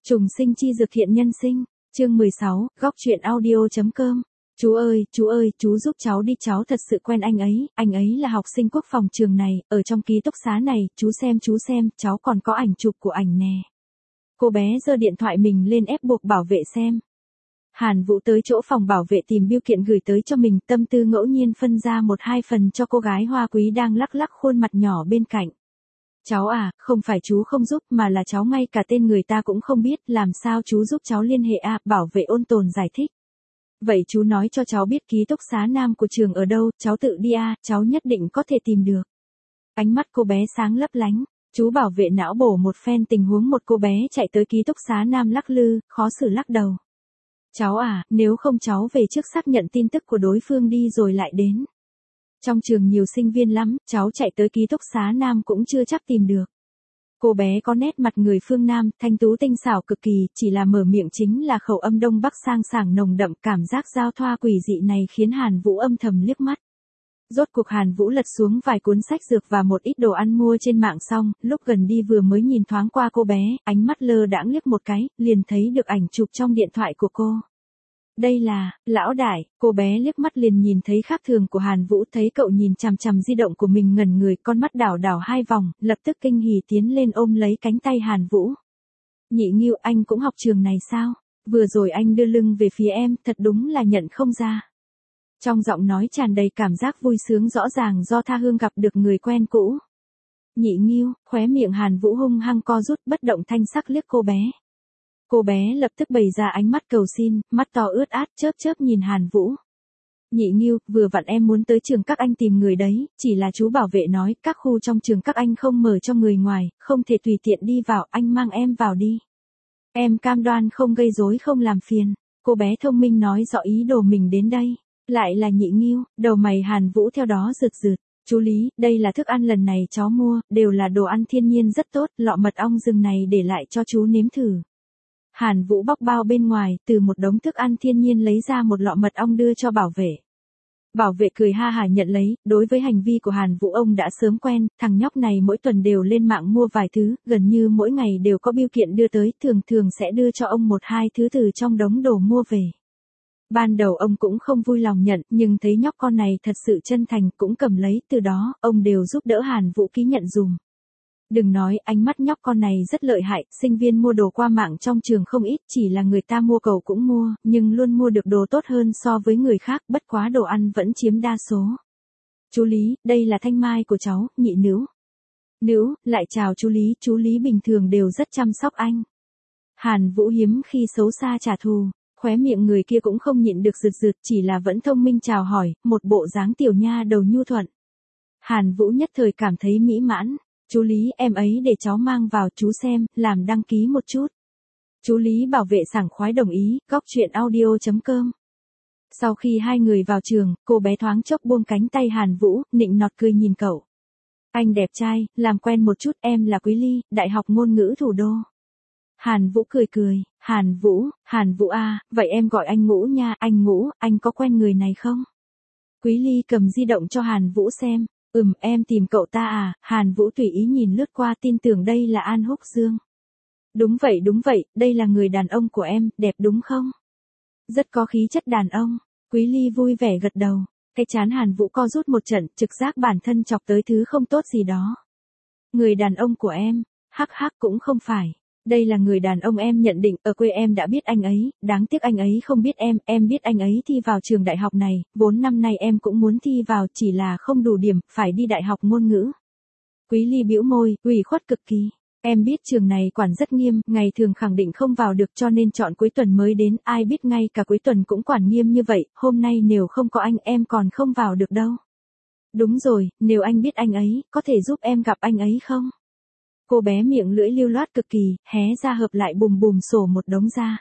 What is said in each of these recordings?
Trùng sinh chi dược thiện nhân sinh, chương 16, góc truyện audio.com. Chú ơi, chú giúp cháu đi, cháu thật sự quen anh ấy là học sinh quốc phòng trường này, ở trong ký túc xá này, chú xem, cháu còn có ảnh chụp của ảnh nè. Cô bé giơ điện thoại mình lên ép buộc bảo vệ xem. Hàn Vũ tới chỗ phòng bảo vệ tìm bưu kiện gửi tới cho mình, tâm tư ngẫu nhiên phân ra 1-2 phần cho cô gái hoa quý đang lắc lắc khuôn mặt nhỏ bên cạnh. Cháu à, không phải chú không giúp mà là cháu ngay cả tên người ta cũng không biết, làm sao chú giúp cháu liên hệ à, bảo vệ ôn tồn giải thích. Vậy chú nói cho cháu biết ký túc xá nam của trường ở đâu, cháu tự đi à, cháu nhất định có thể tìm được. Ánh mắt cô bé sáng lấp lánh, chú bảo vệ não bổ một phen tình huống một cô bé chạy tới ký túc xá nam lắc lư, khó xử lắc đầu. Cháu à, nếu không cháu về trước xác nhận tin tức của đối phương đi rồi lại đến. Trong trường nhiều sinh viên lắm, cháu chạy tới ký túc xá nam cũng chưa chắc tìm được. Cô bé có nét mặt người phương Nam, thanh tú tinh xảo cực kỳ, chỉ là mở miệng chính là khẩu âm Đông Bắc sang sảng nồng đậm, cảm giác giao thoa quỷ dị này khiến Hàn Vũ âm thầm liếc mắt. Rốt cuộc Hàn Vũ lật xuống vài cuốn sách dược và một ít đồ ăn mua trên mạng xong, lúc gần đi vừa mới nhìn thoáng qua cô bé, ánh mắt lơ đãng liếc một cái, liền thấy được ảnh chụp trong điện thoại của cô. Đây là, lão đại, cô bé liếc mắt liền nhìn thấy khác thường của Hàn Vũ, thấy cậu nhìn chằm chằm di động của mình ngẩn người, con mắt đảo đảo 2 vòng, lập tức kinh hỉ tiến lên ôm lấy cánh tay Hàn Vũ. Nhị Nghiêu, anh cũng học trường này sao? Vừa rồi anh đưa lưng về phía em, thật đúng là nhận không ra. Trong giọng nói tràn đầy cảm giác vui sướng rõ ràng do tha hương gặp được người quen cũ. Nhị Nghiêu, khóe miệng Hàn Vũ hung hăng co rút, bất động thanh sắc liếc cô bé. Cô bé lập tức bày ra ánh mắt cầu xin, mắt to ướt át chớp nhìn Hàn Vũ. Nhị Nghiêu, vừa vặn em muốn tới trường các anh tìm người đấy, chỉ là chú bảo vệ nói các khu trong trường các anh không mở cho người ngoài, không thể tùy tiện đi vào, anh mang em vào đi. Em cam đoan không gây rối không làm phiền. Cô bé thông minh nói rõ ý đồ mình đến đây. Lại là Nhị Nghiêu, đầu mày Hàn Vũ theo đó rực rực. Chú Lý, đây là thức ăn lần này cháu mua, đều là đồ ăn thiên nhiên rất tốt, lọ mật ong rừng này để lại cho chú nếm thử. Hàn Vũ bóc bao bên ngoài, từ một đống thức ăn thiên nhiên lấy ra một lọ mật ong đưa cho bảo vệ. Bảo vệ cười ha hả nhận lấy, đối với hành vi của Hàn Vũ ông đã sớm quen, thằng nhóc này mỗi tuần đều lên mạng mua vài thứ, gần như mỗi ngày đều có bưu kiện đưa tới, thường sẽ đưa cho ông 1-2 thứ từ trong đống đồ mua về. Ban đầu ông cũng không vui lòng nhận, nhưng thấy nhóc con này thật sự chân thành cũng cầm lấy, từ đó, ông đều giúp đỡ Hàn Vũ ký nhận dùm. Đừng nói, ánh mắt nhóc con này rất lợi hại, sinh viên mua đồ qua mạng trong trường không ít, chỉ là người ta mua cậu cũng mua, nhưng luôn mua được đồ tốt hơn so với người khác, bất quá đồ ăn vẫn chiếm đa số. Chú Lý, đây là thanh mai của cháu, Nhị Nữ. Nữ, lại chào chú Lý bình thường đều rất chăm sóc anh. Hàn Vũ hiếm khi xấu xa trả thù, khóe miệng người kia cũng không nhịn được rực, chỉ là vẫn thông minh chào hỏi, một bộ dáng tiểu nha đầu nhu thuận. Hàn Vũ nhất thời cảm thấy mỹ mãn. Chú Lý, em ấy để cháu mang vào chú xem, làm đăng ký một chút. Chú Lý bảo vệ sảng khoái đồng ý, góc truyện audio.com. Sau khi hai người vào trường, cô bé thoáng chốc buông cánh tay Hàn Vũ, nịnh nọt cười nhìn cậu. Anh đẹp trai, làm quen một chút, em là Quý Ly, Đại học Ngôn ngữ Thủ đô. Hàn Vũ cười, Hàn Vũ à, vậy em gọi anh Ngũ nha, anh Ngũ, anh có quen người này không? Quý Ly cầm di động cho Hàn Vũ xem. Em tìm cậu ta à, Hàn Vũ tùy ý nhìn lướt qua tin tưởng đây là An Húc Dương. Đúng vậy, đây là người đàn ông của em, đẹp đúng không? Rất có khí chất đàn ông, Quý Ly vui vẻ gật đầu, cái trán Hàn Vũ co rút một trận, trực giác bản thân chọc tới thứ không tốt gì đó. Người đàn ông của em, hắc cũng không phải. Đây là người đàn ông em nhận định, ở quê em đã biết anh ấy, đáng tiếc anh ấy không biết em biết anh ấy thi vào trường đại học này, vốn năm nay em cũng muốn thi vào, chỉ là không đủ điểm, phải đi đại học ngôn ngữ. Quý Ly bĩu môi, ủy khuất cực kỳ. Em biết trường này quản rất nghiêm, ngày thường khẳng định không vào được cho nên chọn cuối tuần mới đến, ai biết ngay cả cuối tuần cũng quản nghiêm như vậy, hôm nay nếu không có anh em còn không vào được đâu. Đúng rồi, nếu anh biết anh ấy, có thể giúp em gặp anh ấy không? Cô bé miệng lưỡi lưu loát cực kỳ, hé ra hợp lại bùm sổ một đống ra.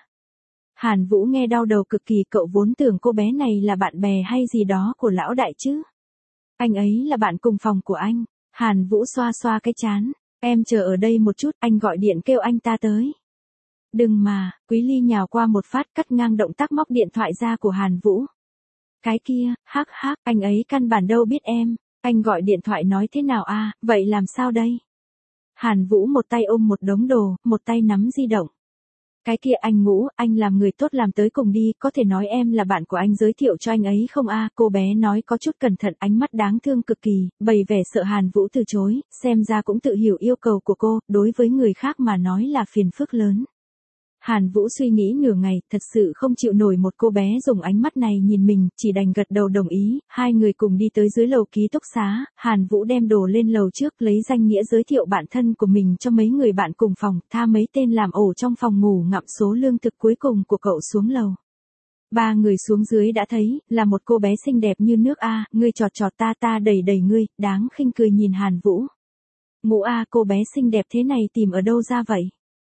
Hàn Vũ nghe đau đầu cực kỳ, cậu vốn tưởng cô bé này là bạn bè hay gì đó của lão đại chứ. Anh ấy là bạn cùng phòng của anh. Hàn Vũ xoa cái trán. Em chờ ở đây một chút, anh gọi điện kêu anh ta tới. Đừng mà, Quý Ly nhào qua một phát cắt ngang động tác móc điện thoại ra của Hàn Vũ. Cái kia, anh ấy căn bản đâu biết em. Anh gọi điện thoại nói thế nào à, vậy làm sao đây? Hàn Vũ một tay ôm một đống đồ, một tay nắm di động. Cái kia anh Ngũ, anh làm người tốt làm tới cùng đi, có thể nói em là bạn của anh giới thiệu cho anh ấy không a? Cô bé nói có chút cẩn thận, ánh mắt đáng thương cực kỳ, bày vẻ sợ Hàn Vũ từ chối, xem ra cũng tự hiểu yêu cầu của cô, đối với người khác mà nói là phiền phức lớn. Hàn Vũ suy nghĩ nửa ngày, thật sự không chịu nổi một cô bé dùng ánh mắt này nhìn mình, chỉ đành gật đầu đồng ý, hai người cùng đi tới dưới lầu ký túc xá, Hàn Vũ đem đồ lên lầu trước lấy danh nghĩa giới thiệu bản thân của mình cho mấy người bạn cùng phòng, tha mấy tên làm ổ trong phòng ngủ ngậm số lương thực cuối cùng của cậu xuống lầu. Ba người xuống dưới đã thấy, là một cô bé xinh đẹp như nước a, ngươi chọt chọt ta ta đẩy đẩy ngươi, đáng khinh cười nhìn Hàn Vũ. Ngũ a, cô bé xinh đẹp thế này tìm ở đâu ra vậy?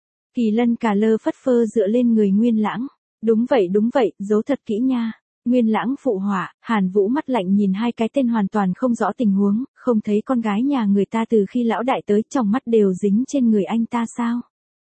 Kỳ Lân cà lơ phất phơ dựa lên người Nguyên Lãng. Đúng vậy, giấu thật kỹ nha. Nguyên Lãng phụ họa, Hàn Vũ mắt lạnh nhìn hai cái tên hoàn toàn không rõ tình huống, không thấy con gái nhà người ta từ khi lão đại tới trong mắt đều dính trên người anh ta sao?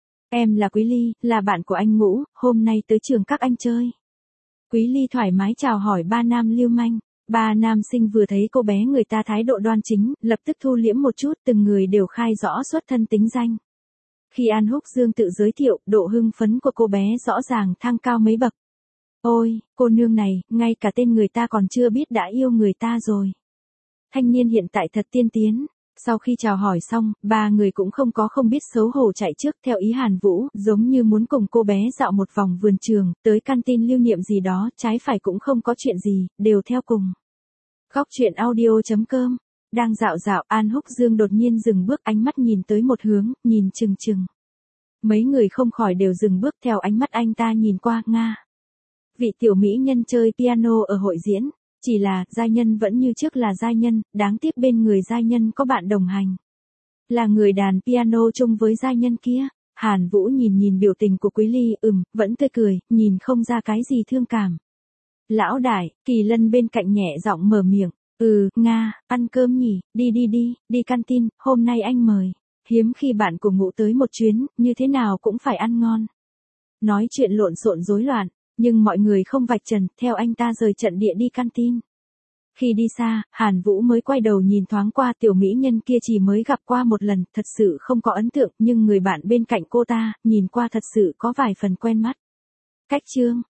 Em là Quý Ly, là bạn của anh Ngũ, hôm nay tới trường các anh chơi. Quý Ly thoải mái chào hỏi ba nam lưu manh. Ba nam sinh vừa thấy cô bé người ta thái độ đoan chính, lập tức thu liễm một chút, từng người đều khai rõ xuất thân tính danh. Khi An Húc Dương tự giới thiệu, độ hưng phấn của cô bé rõ ràng thăng cao mấy bậc. Ôi, cô nương này, ngay cả tên người ta còn chưa biết đã yêu người ta rồi. Thanh niên hiện tại thật tiên tiến. Sau khi chào hỏi xong, ba người cũng không biết xấu hổ chạy trước theo ý Hàn Vũ, giống như muốn cùng cô bé dạo một vòng vườn trường, tới canteen lưu niệm gì đó, trái phải cũng không có chuyện gì, đều theo cùng. Góc truyện audio.com. Đang dạo dạo, An Húc Dương đột nhiên dừng bước, ánh mắt nhìn tới một hướng, nhìn chừng chừng. Mấy người không khỏi đều dừng bước theo ánh mắt anh ta nhìn qua, Nga. Vị tiểu mỹ nhân chơi piano ở hội diễn, chỉ là, giai nhân vẫn như trước là giai nhân, đáng tiếc bên người giai nhân có bạn đồng hành. Là người đàn piano chung với giai nhân kia. Hàn Vũ nhìn biểu tình của Quý Ly, vẫn tươi cười, nhìn không ra cái gì thương cảm. Lão đại, Kỳ Lân bên cạnh nhẹ giọng mở miệng. Nga, ăn cơm nhỉ, đi canteen, hôm nay anh mời. Hiếm khi bạn của Ngũ tới một chuyến, như thế nào cũng phải ăn ngon. Nói chuyện lộn xộn rối loạn, nhưng mọi người không vạch trần, theo anh ta rời trận địa đi canteen. Khi đi xa, Hàn Vũ mới quay đầu nhìn thoáng qua tiểu mỹ nhân kia chỉ mới gặp qua một lần, thật sự không có ấn tượng, nhưng người bạn bên cạnh cô ta, nhìn qua thật sự có vài phần quen mắt. Cách chương.